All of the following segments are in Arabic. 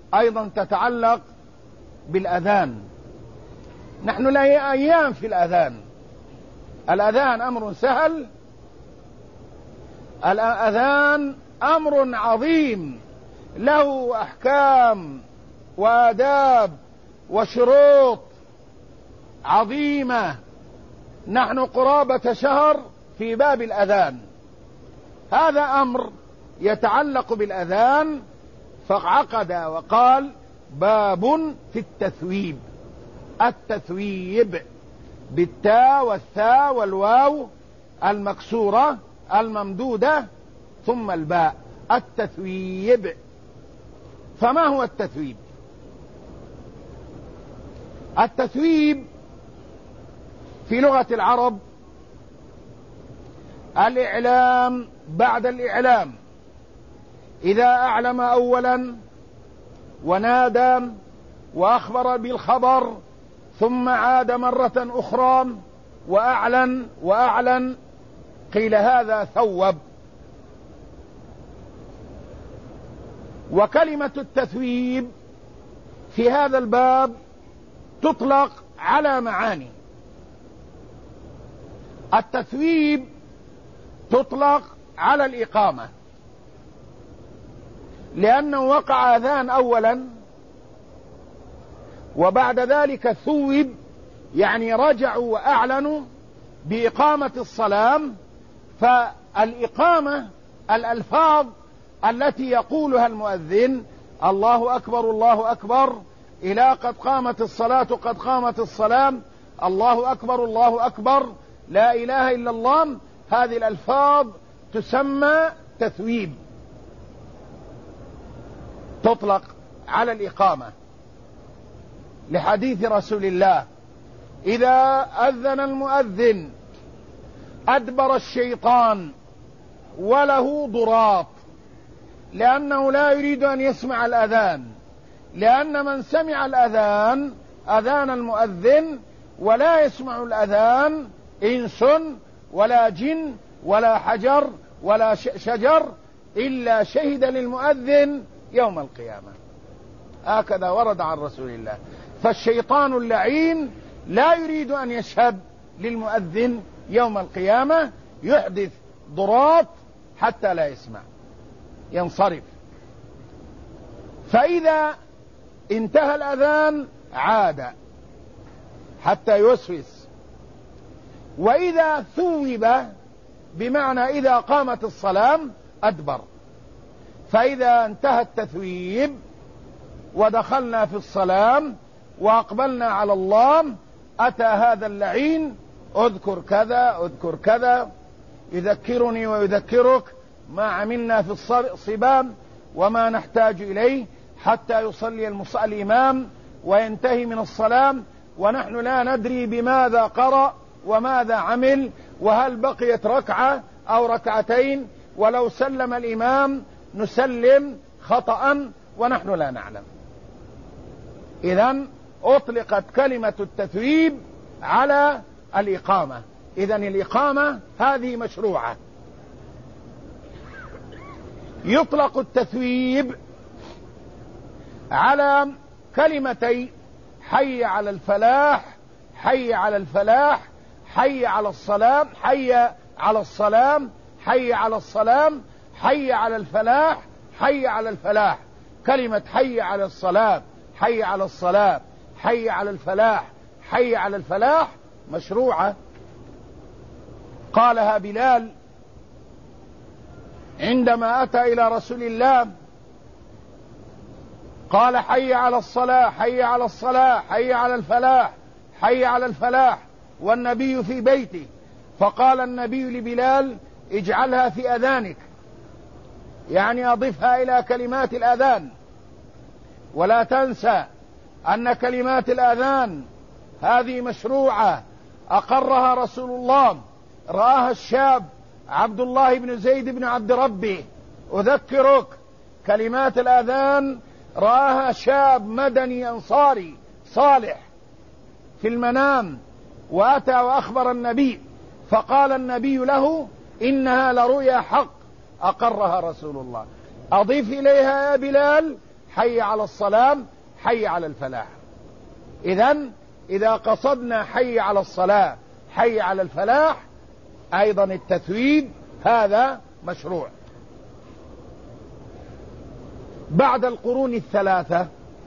أيضا تتعلق بالأذان. نحن لا أيام في الأذان. الأذان أمر سهل، الأذان أمر عظيم له أحكام وآداب وشروط عظيمة. نحن قرابة شهر في باب الأذان، هذا أمر يتعلق بالأذان، فعقد وقال باب في التثويب. التثويب بالتاء والثاء والواو المكسورة الممدودة ثم الباء، التثويب. فما هو التثويب؟ التثويب في لغة العرب الإعلام بعد الإعلام. إذا أعلم أولا ونادى وأخبر بالخبر ثم عاد مرة أخرى وأعلن قيل هذا ثوب. وكلمة التثويب في هذا الباب تطلق على معاني. التثويب تطلق على الإقامة، لأنه وقع أذان أولا وبعد ذلك ثوب، يعني رجعوا وأعلنوا بإقامة الصلاة. فالإقامة الألفاظ التي يقولها المؤذن: الله أكبر الله أكبر، إلى قد قامت الصلاة قد قامت الصلاة، الله أكبر الله أكبر، لا إله إلا الله. هذه الألفاظ تسمى تثويب، تطلق على الإقامة، لحديث رسول الله: إذا أذن المؤذن أدبر الشيطان وله ضراط، لأنه لا يريد أن يسمع الأذان، لأن من سمع الأذان أذان المؤذن ولا يسمع الأذان إنس ولا جن ولا حجر ولا شجر إلا شهد للمؤذن يوم القيامة. هكذا ورد عن رسول الله. فالشيطان اللعين لا يريد أن يشهد للمؤذن يوم القيامة، يحدث ضراط حتى لا يسمع، ينصرف. فإذا انتهى الأذان عاد حتى يوسوس. وإذا ثوب بمعنى إذا قامت الصلاة أدبر. فإذا انتهى التثويب ودخلنا في الصلاة وأقبلنا على الله، أتى هذا اللعين: اذكر كذا اذكر كذا، يذكرني ويذكرك ما عملنا في الصبام وما نحتاج إليه حتى يصلي الإمام وينتهي من الصلاة، ونحن لا ندري بماذا قرأ وماذا عمل، وهل بقيت ركعة أو ركعتين، ولو سلم الإمام نسلم خطأ ونحن لا نعلم. إذن أطلقت كلمة التثويب على الإقامة. إذن الإقامة هذه مشروعة. يطلق التثويب على كلمتي: حي على الفلاح، حي على الفلاح، حي على الصلاة، حي على الصلاة، حي على الصلاة، حي على الفلاح، حي على الفلاح. كلمة حي على الصلاة، حي على الصلاة، حي على الفلاح، حي على الفلاح مشروعة. قالها بلال عندما أتى إلى رسول الله، قال: حي على الصلاة، حي على الصلاة، حي على الفلاح، حي على الفلاح، والنبي في بيته. فقال النبي لبلال: اجعلها في أذانك، يعني أضفها إلى كلمات الأذان. ولا تنسى أن كلمات الأذان هذه مشروعة أقرها رسول الله، رآها الشاب عبد الله بن زيد بن عبد ربه. أذكرك، كلمات الأذان رآها شاب مدني أنصاري صالح في المنام، وأتى وأخبر النبي، فقال النبي له: إنها لرؤيا حق أقرها رسول الله. أضيف إليها يا بلال حي على الصلاة، حي على الفلاح. إذن إذا قصدنا حي على الصلاة، حي على الفلاح، أيضا التثويب هذا مشروع. بعد القرون الثلاثة،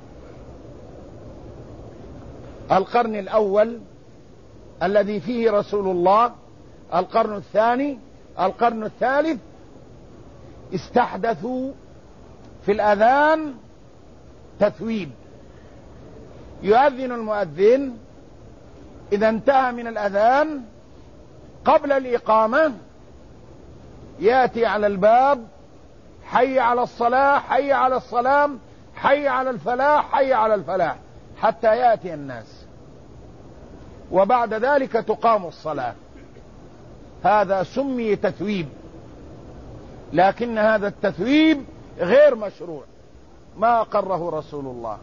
القرن الأول الذي فيه رسول الله، القرن الثاني، القرن الثالث، استحدثوا في الأذان تثويب. يؤذن المؤذن إذا انتهى من الأذان قبل الإقامة يأتي على الباب: حي على الصلاة، حي على الصلاة، حي على الفلاح، حي على الفلاح، حتى يأتي الناس، وبعد ذلك تقام الصلاة. هذا سمي تثويب، لكن هذا التثويب غير مشروع، ما أقره رسول الله.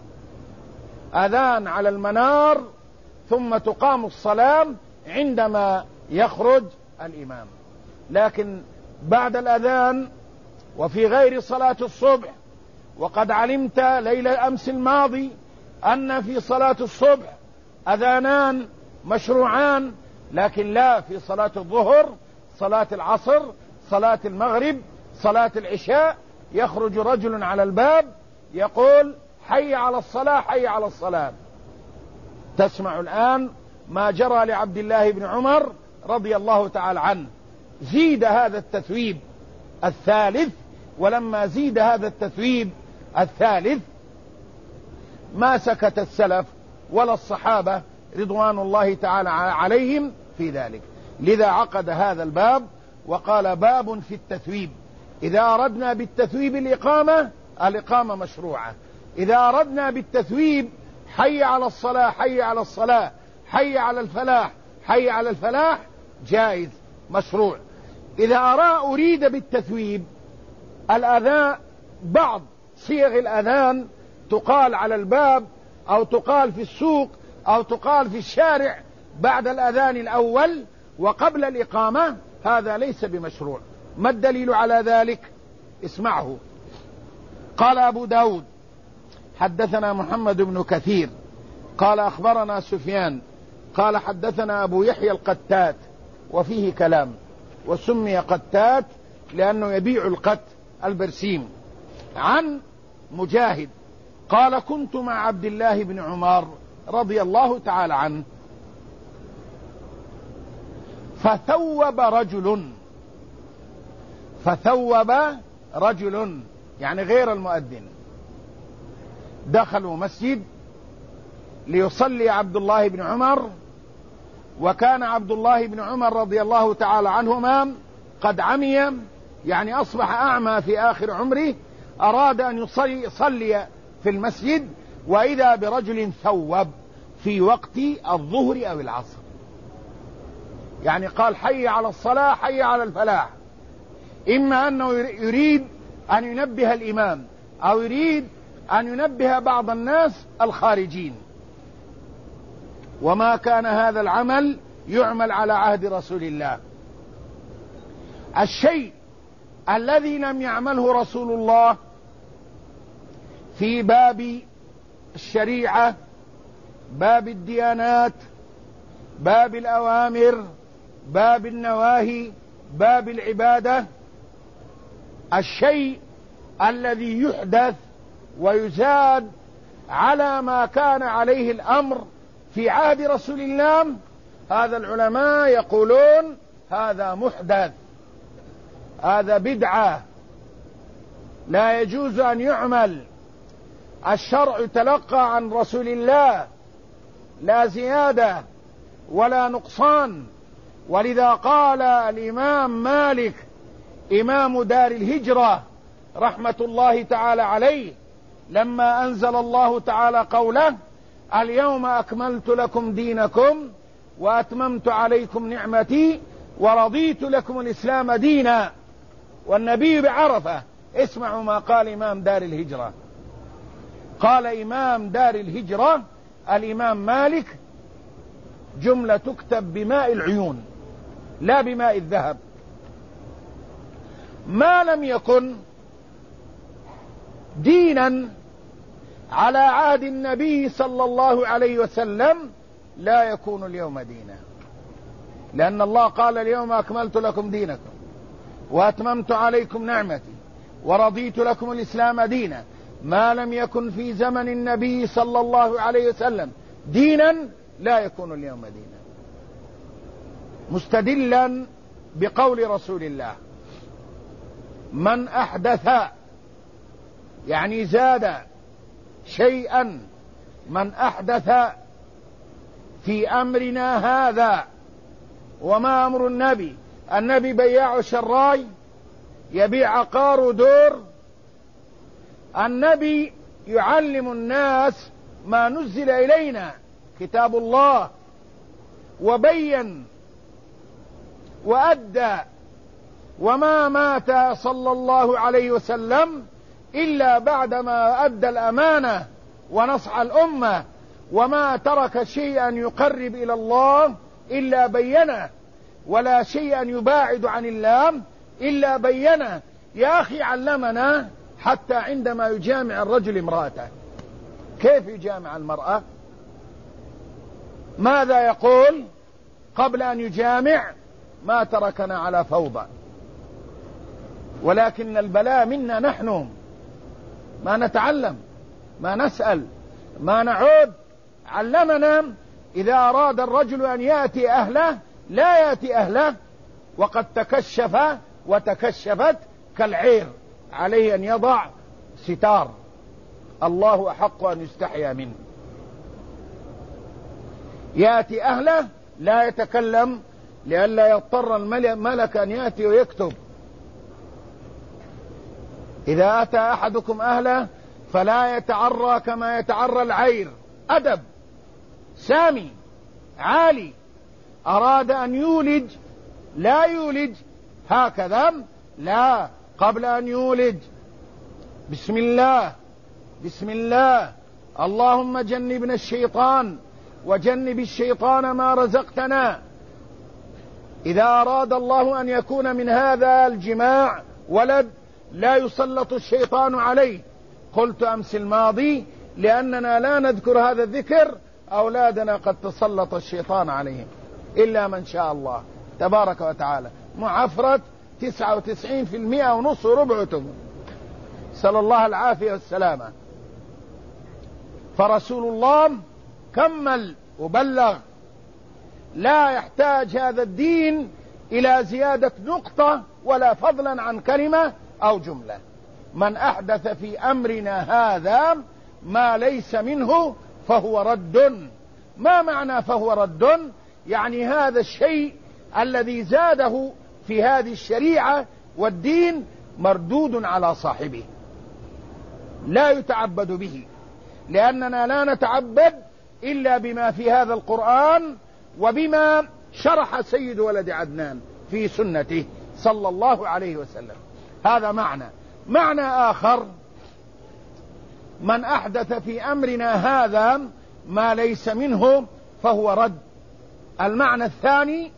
أذان على المنار ثم تقام الصلاة عندما يخرج الإمام. لكن بعد الأذان وفي غير صلاة الصبح، وقد علمت ليلة أمس الماضي أن في صلاة الصبح أذانان مشروعان، لكن لا في صلاة الظهر، صلاة العصر، صلاة المغرب، صلاة العشاء، يخرج رجل على الباب يقول: حي على الصلاة، حي على الصلاة. تسمع الآن ما جرى لعبد الله بن عمر رضي الله تعالى عنه. زيد هذا التثويب الثالث، ولما زيد هذا التثويب الثالث ما سكت السلف ولا الصحابة رضوان الله تعالى عليهم في ذلك، لذا عقد هذا الباب وقال: باب في التثويب. إذا أردنا بالتثويب الإقامة مشروعة. إذا أردنا بالتثويب حي على الصلاة، حي على الصلاة، حي على الفلاح، حي على الفلاح، جائز مشروع. إذا أريد بالتثويب الأذان، بعض صيغ الأذان تقال على الباب أو تقال في السوق أو تقال في الشارع بعد الأذان الأول وقبل الإقامة، هذا ليس بمشروع. ما الدليل على ذلك؟ اسمعه. قال أبو داود: حدثنا محمد بن كثير قال أخبرنا سفيان قال حدثنا أبو يحيى القتات، وفيه كلام، وسمي قتات لأنه يبيع القت البرسيم، عن مجاهد قال: كنت مع عبد الله بن عمر رضي الله تعالى عنه فثوب رجل يعني غير المؤذن. دخلوا مسجد ليصلي عبد الله بن عمر، وكان عبد الله بن عمر رضي الله تعالى عنهما قد عمي، يعني أصبح أعمى في آخر عمره، أراد أن يصلي في المسجد، وإذا برجل ثوب في وقت الظهر أو العصر، يعني قال: حي على الصلاة، حي على الفلاح. إما أنه يريد أن ينبه الإمام أو يريد أن ينبه بعض الناس الخارجين، وما كان هذا العمل يعمل على عهد رسول الله. الشيء الذي لم يعمله رسول الله في باب الشريعة، باب الديانات، باب الأوامر، باب النواهي، باب العبادة، الشيء الذي يحدث ويزاد على ما كان عليه الأمر في عهد رسول الله، هذا العلماء يقولون هذا محدث، هذا بدعة، لا يجوز أن يعمل. الشرع تلقى عن رسول الله لا زيادة ولا نقصان. ولذا قال الإمام مالك إمام دار الهجرة رحمة الله تعالى عليه لما أنزل الله تعالى قوله: اليوم أكملت لكم دينكم وأتممت عليكم نعمتي ورضيت لكم الإسلام دينا، والنبي بعرفة. اسمعوا ما قال إمام دار الهجرة. قال إمام دار الهجرة الإمام مالك: جملة تكتب بماء العيون لا بماء الذهب: ما لم يكن دينا على عهد النبي صلى الله عليه وسلم لا يكون اليوم دينا، لأن الله قال اليوم أكملت لكم دينكم وأتممت عليكم نعمتي ورضيت لكم الإسلام دينا. ما لم يكن في زمن النبي صلى الله عليه وسلم دينا لا يكون اليوم دينا، مستدلا بقول رسول الله: من أحدث، يعني زاد شيئا، من أحدث في أمرنا هذا. وما أمر النبي؟ النبي بياع شراي يبيع عقار ودور. النبي يعلم الناس ما نزل إلينا كتاب الله، وبين وأدى، وما مات صلى الله عليه وسلم إلا بعدما أدى الأمانة ونصح الأمة، وما ترك شيئا يقرب إلى الله إلا بينه، ولا شيئا يباعد عن الله إلا بينه. يا أخي علمنا حتى عندما يجامع الرجل امرأته كيف يجامع المرأة، ماذا يقول قبل أن يجامع؟ ما تركنا على فوضى. ولكن البلاء منا نحن، ما نتعلم، ما نسأل، ما نعود. علمنا إذا أراد الرجل أن يأتي أهله لا يأتي أهله وقد تكشف وتكشفت كالعير، عليه أن يضع ستار. الله أحق أن يستحيا منه. يأتي أهله لا يتكلم لئلا يضطر الملك أن يأتي ويكتب. إذا أتى أحدكم أهله فلا يتعرى كما يتعرى العير. أدب سامي عالي. أراد أن يولج لا يولج هكذا، لا، قبل أن يولج بسم الله بسم الله، اللهم جنبنا الشيطان وجنب الشيطان ما رزقتنا. إذا أراد الله أن يكون من هذا الجماع ولد لا يسلط الشيطان عليه. قلت أمس الماضي لأننا لا نذكر هذا الذكر أولادنا قد تسلط الشيطان عليهم إلا من شاء الله تبارك وتعالى. معفرة 99% ونص وربع تمر، سأل الله العافية والسلامة. فرسول الله كمل وبلغ، لا يحتاج هذا الدين إلى زيادة نقطة ولا فضلا عن كلمة أو جملة. من أحدث في أمرنا هذا ما ليس منه فهو رد. ما معنى فهو رد؟ يعني هذا الشيء الذي زاده في هذه الشريعة والدين مردود على صاحبه، لا يتعبد به، لأننا لا نتعبد إلا بما في هذا القرآن وبما شرح سيد ولد عدنان في سنته صلى الله عليه وسلم. هذا معنى آخر: من أحدث في أمرنا هذا ما ليس منه فهو رد. المعنى الثاني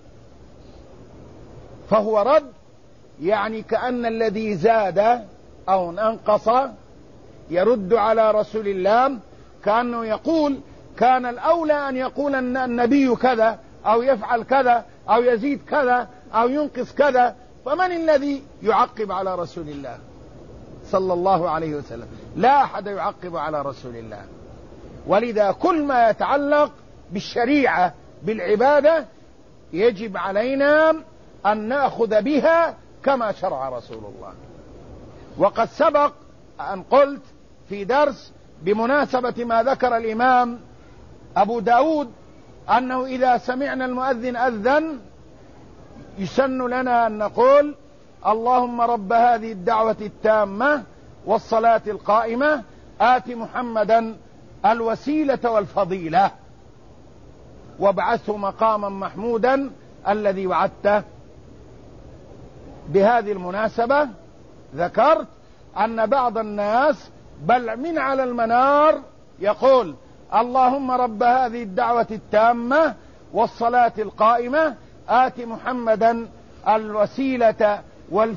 فهو رد، يعني كأن الذي زاد أو انقص يرد على رسول الله، كأنه يقول كان الأولى أن يقول أن النبي كذا أو يفعل كذا أو يزيد كذا أو ينقص كذا، فمن الذي يعقب على رسول الله صلى الله عليه وسلم؟ لا أحد يعقب على رسول الله. ولذا كل ما يتعلق بالشريعة بالعبادة يجب علينا أن نأخذ بها كما شرع رسول الله. وقد سبق أن قلت في درس بمناسبة ما ذكر الإمام أبو داود أنه إذا سمعنا المؤذن أذن يسن لنا أن نقول: اللهم رب هذه الدعوة التامة والصلاة القائمة آت محمدا الوسيلة والفضيلة وابعثه مقاما محمودا الذي وعدته. بهذه المناسبة ذكرت أن بعض الناس بل من على المنار يقول: اللهم رب هذه الدعوة التامة والصلاة القائمة آت محمدا الوسيلة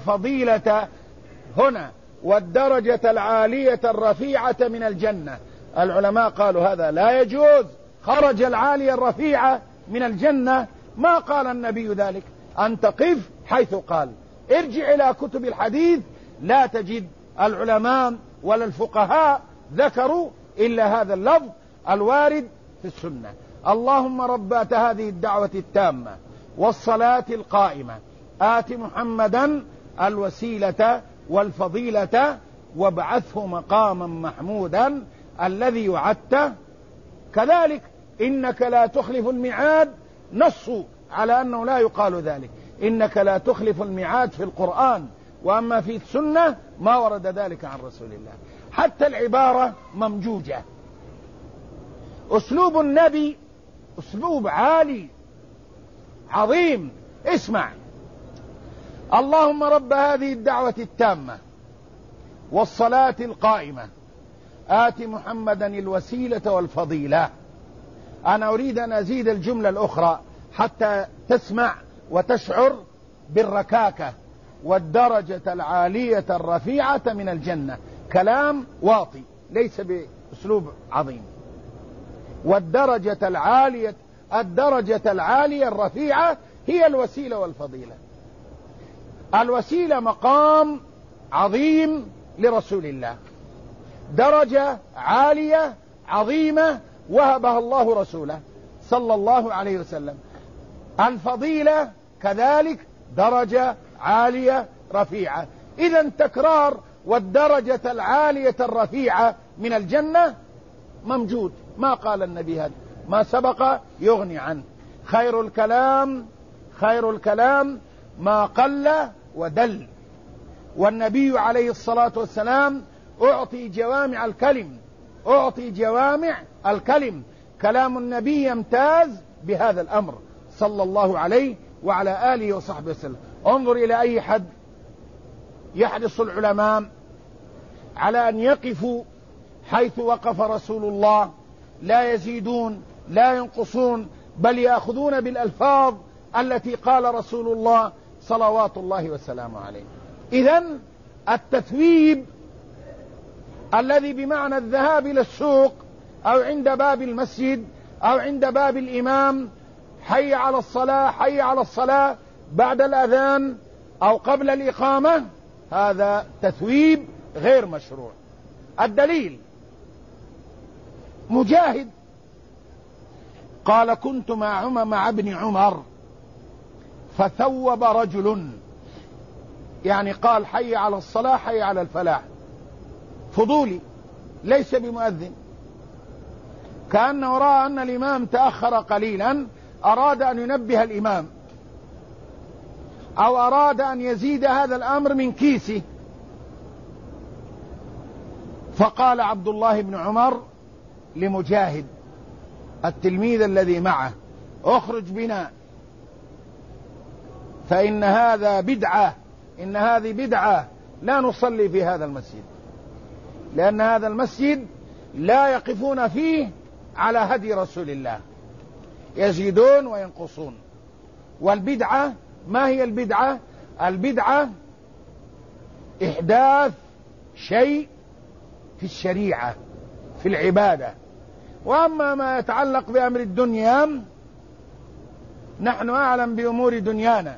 والفضيلة هنا والدرجة العالية الرفيعة من الجنة. العلماء قالوا هذا لا يجوز، خرج العالية الرفيعة من الجنة. ما قال النبي ذلك، أنت قف حيث قال. ارجع إلى كتب الحديث لا تجد العلماء ولا الفقهاء ذكروا إلا هذا اللفظ الوارد في السنة. اللهم ربات هذه الدعوة التامة والصلاة القائمة آت محمدا الوسيلة والفضيلة وابعثه مقاما محمودا الذي وعدته. كذلك إنك لا تخلف الميعاد، نصوا على أنه لا يقال ذلك، إنك لا تخلف الميعاد في القرآن، وأما في السنة ما ورد ذلك عن رسول الله. حتى العبارة ممجوجة. أسلوب النبي أسلوب عالي عظيم. اسمع: اللهم رب هذه الدعوة التامة والصلاة القائمة آت محمدا الوسيلة والفضيلة. أنا أريد أن أزيد الجملة الأخرى حتى تسمع وتشعر بالركاكة. والدرجة العالية الرفيعة من الجنة. كلام واطي ليس بأسلوب عظيم. والدرجة العالية الرفيعة هي الوسيلة والفضيلة. الوسيلة مقام عظيم لرسول الله، درجة عالية عظيمة وهبها الله رسوله صلى الله عليه وسلم. الفضيلة كذلك درجة عالية رفيعة. إذن تكرار والدرجة العالية الرفيعة من الجنة ممجود. ما قال النبي هذا، ما سبق يغني عنه. خير الكلام ما قل ودل. والنبي عليه الصلاة والسلام أعطي جوامع الكلم. كلام النبي يمتاز بهذا الأمر صلى الله عليه وعلى آله وصحبه وسلم. انظر إلى أي حد يحرص العلماء على أن يقفوا حيث وقف رسول الله، لا يزيدون لا ينقصون، بل يأخذون بالألفاظ التي قال رسول الله صلوات الله وسلامه عليه. إذن التثويب الذي بمعنى الذهاب إلى السوق أو عند باب المسجد أو عند باب الإمام، حي على الصلاة حي على الصلاة بعد الأذان أو قبل الإقامة، هذا تثويب غير مشروع. الدليل: مجاهد قال: كنت مع ابن عمر فثوب رجل، يعني قال حي على الصلاة حي على الفلاح، فضولي ليس بمؤذن، كأنه رأى أن الإمام تأخر قليلا، أراد أن ينبه الإمام أو أراد أن يزيد هذا الأمر من كيسه. فقال عبد الله بن عمر لمجاهد التلميذ الذي معه: اخرج بنا، فإن هذا بدعة، إن هذه بدعة، لا نصلي في هذا المسجد، لأن هذا المسجد لا يقفون فيه على هدي رسول الله، يزيدون وينقصون. والبدعة ما هي البدعة؟ البدعة إحداث شيء في الشريعة في العبادة. وأما ما يتعلق بأمر الدنيا نحن أعلم بأمور دنيانا.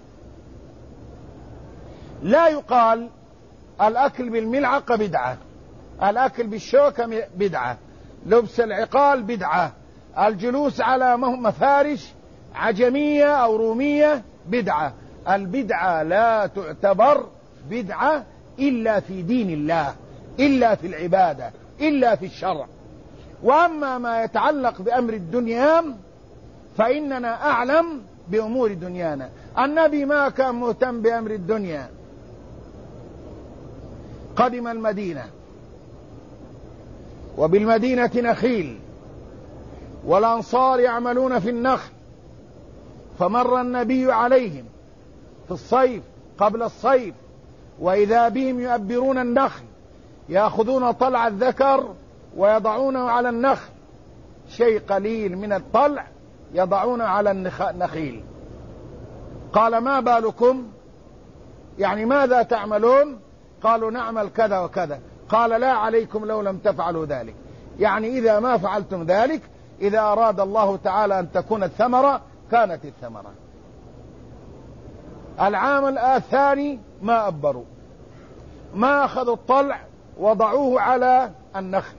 لا يقال الأكل بالملعقة بدعة، الأكل بالشوكة بدعة، لبس العقال بدعة، الجلوس على مفارش عجمية أو رومية بدعة. البدعة لا تعتبر بدعة إلا في دين الله، إلا في العبادة، إلا في الشرع. وأما ما يتعلق بأمر الدنيا فإننا أعلم بأمور دنيانا. النبي ما كان مهتم بأمر الدنيا. قدم المدينة وبالمدينة نخيل والأنصار يعملون في النخل، فمر النبي عليهم في الصيف قبل الصيف وإذا بهم يؤبرون النخل، يأخذون طلع الذكر ويضعونه على النخل، شيء قليل من الطلع يضعونه على النخيل. قال: ما بالكم؟ يعني ماذا تعملون؟ قالوا: نعمل كذا وكذا. قال: لا عليكم لو لم تفعلوا ذلك، يعني إذا ما فعلتم ذلك، إذا أراد الله تعالى أن تكون الثمرة كانت الثمرة. العام الثاني ما أبروا، ما أخذوا الطلع وضعوه على النخل،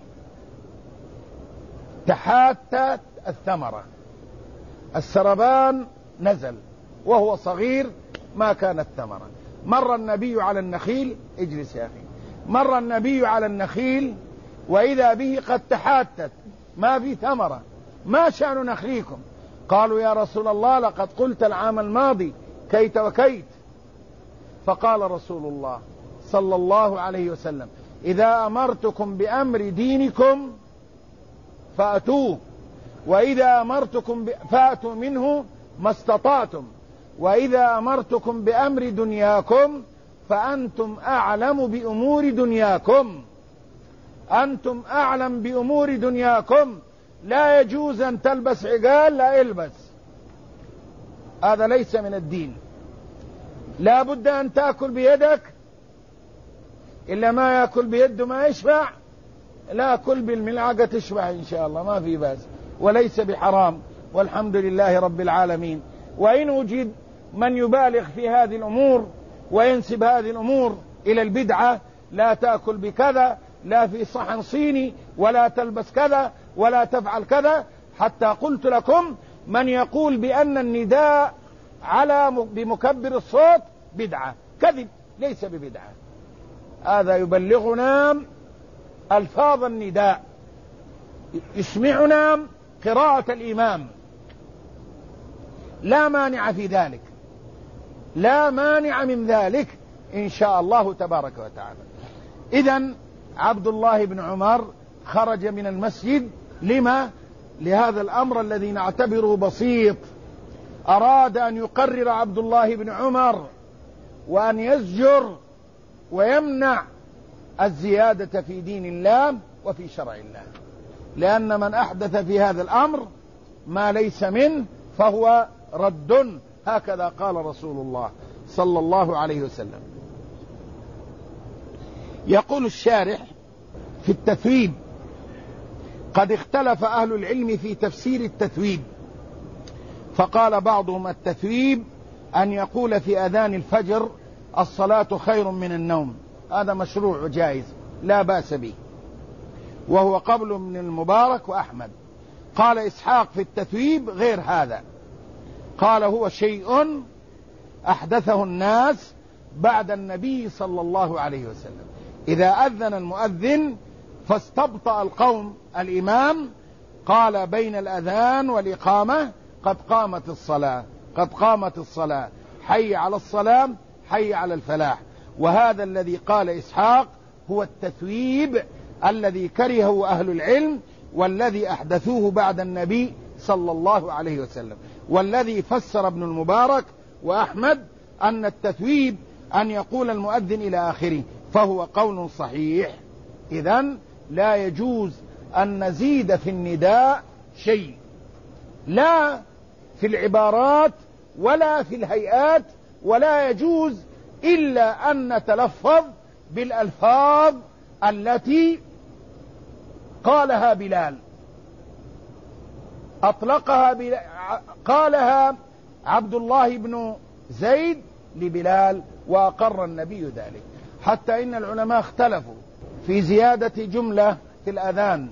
تحاتت الثمرة، السربان نزل وهو صغير ما كانت ثمرة. مر النبي على النخيل، اجلس يا أخي، مر النبي على النخيل وإذا به قد تحاتت ما في ثمرة، ما شأن نخليكم؟ قالوا يا رسول الله لقد قلت العام الماضي كيت وكيت. فقال رسول الله صلى الله عليه وسلم إذا أمرتكم بأمر دينكم فأتوه، وإذا أمرتكم فأتوا منه ما استطعتم، وإذا أمرتكم بأمر دنياكم فأنتم أعلم بأمور دنياكم، أنتم أعلم بأمور دنياكم. لا يجوز أن تلبس عقال، لا البس، هذا ليس من الدين. لا بد أن تأكل بيدك، إلا ما يأكل بيده ما يشبع، لا كل بالملعقة تشبع إن شاء الله، ما في بأس وليس بحرام، والحمد لله رب العالمين. وإن وجد من يبالغ في هذه الأمور وينسب هذه الأمور إلى البدعة، لا تأكل بكذا، لا في صحن صيني، ولا تلبس كذا، ولا تفعل كذا، حتى قلت لكم من يقول بأن النداء بمكبر الصوت بدعة، كذب، ليس ببدعة. هذا يبلغنا ألفاظ النداء، يسمعنا قراءة الإمام، لا مانع في ذلك، لا مانع من ذلك إن شاء الله تبارك وتعالى. إذن عبد الله بن عمر خرج من المسجد لما؟ لهذا الأمر الذي نعتبره بسيط. أراد أن يقرر عبد الله بن عمر وأن يزجر ويمنع الزيادة في دين الله وفي شرع الله، لأن من أحدث في هذا الأمر ما ليس منه فهو رد، هكذا قال رسول الله صلى الله عليه وسلم. يقول الشارح في التثويب: قد اختلف أهل العلم في تفسير التثويب، فقال بعضهم التثويب أن يقول في أذان الفجر الصلاة خير من النوم، هذا مشروع وجائز لا بأس به، وهو قبل من المبارك وأحمد. قال إسحاق في التثويب غير هذا، قال هو شيء أحدثه الناس بعد النبي صلى الله عليه وسلم. إذا أذن المؤذن فاستبطأ القوم الإمام، قال بين الأذان والإقامة قد قامت الصلاة، قد قامت الصلاة، حي على الصلاة، حي على الفلاح. وهذا الذي قال إسحاق هو التثويب الذي كرهه أهل العلم، والذي أحدثوه بعد النبي صلى الله عليه وسلم. والذي فسر ابن المبارك وأحمد أن التثويب أن يقول المؤذن إلى آخره، فهو قول صحيح. إذن لا يجوز أن نزيد في النداء شيء، لا في العبارات ولا في الهيئات، ولا يجوز إلا أن نتلفظ بالألفاظ التي قالها بلال، قالها عبد الله بن زيد لبلال وأقر النبي ذلك. حتى إن العلماء اختلفوا في زيادة جملة في الأذان: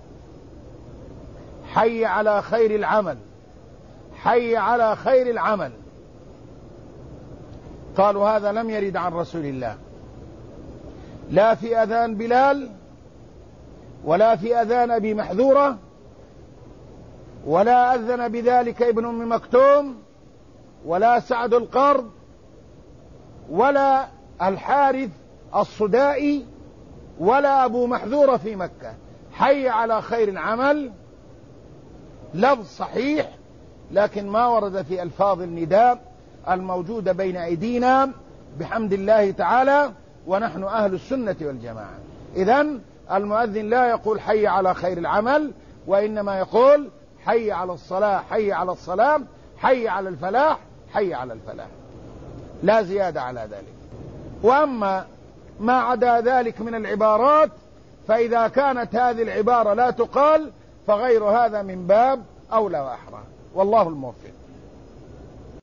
حي على خير العمل، حي على خير العمل. قالوا هذا لم يرد عن رسول الله، لا في أذان بلال، ولا في أذان أبي محذورة، ولا أذن بذلك ابن أم مكتوم، ولا سعد القرض، ولا الحارث الصدائي، ولا أبو محذورة في مكة. حي على خير العمل لفظ صحيح، لكن ما ورد في ألفاظ النداء الموجودة بين أيدينا بحمد الله تعالى، ونحن أهل السنة والجماعة. إذن المؤذن لا يقول حي على خير العمل، وإنما يقول حي على الصلاة، حي على الصلاة، حي على الفلاح، حي على الفلاح، لا زيادة على ذلك. وأما ما عدا ذلك من العبارات فإذا كانت هذه العبارة لا تقال فغير هذا من باب أولى وأحرى، والله الموفق.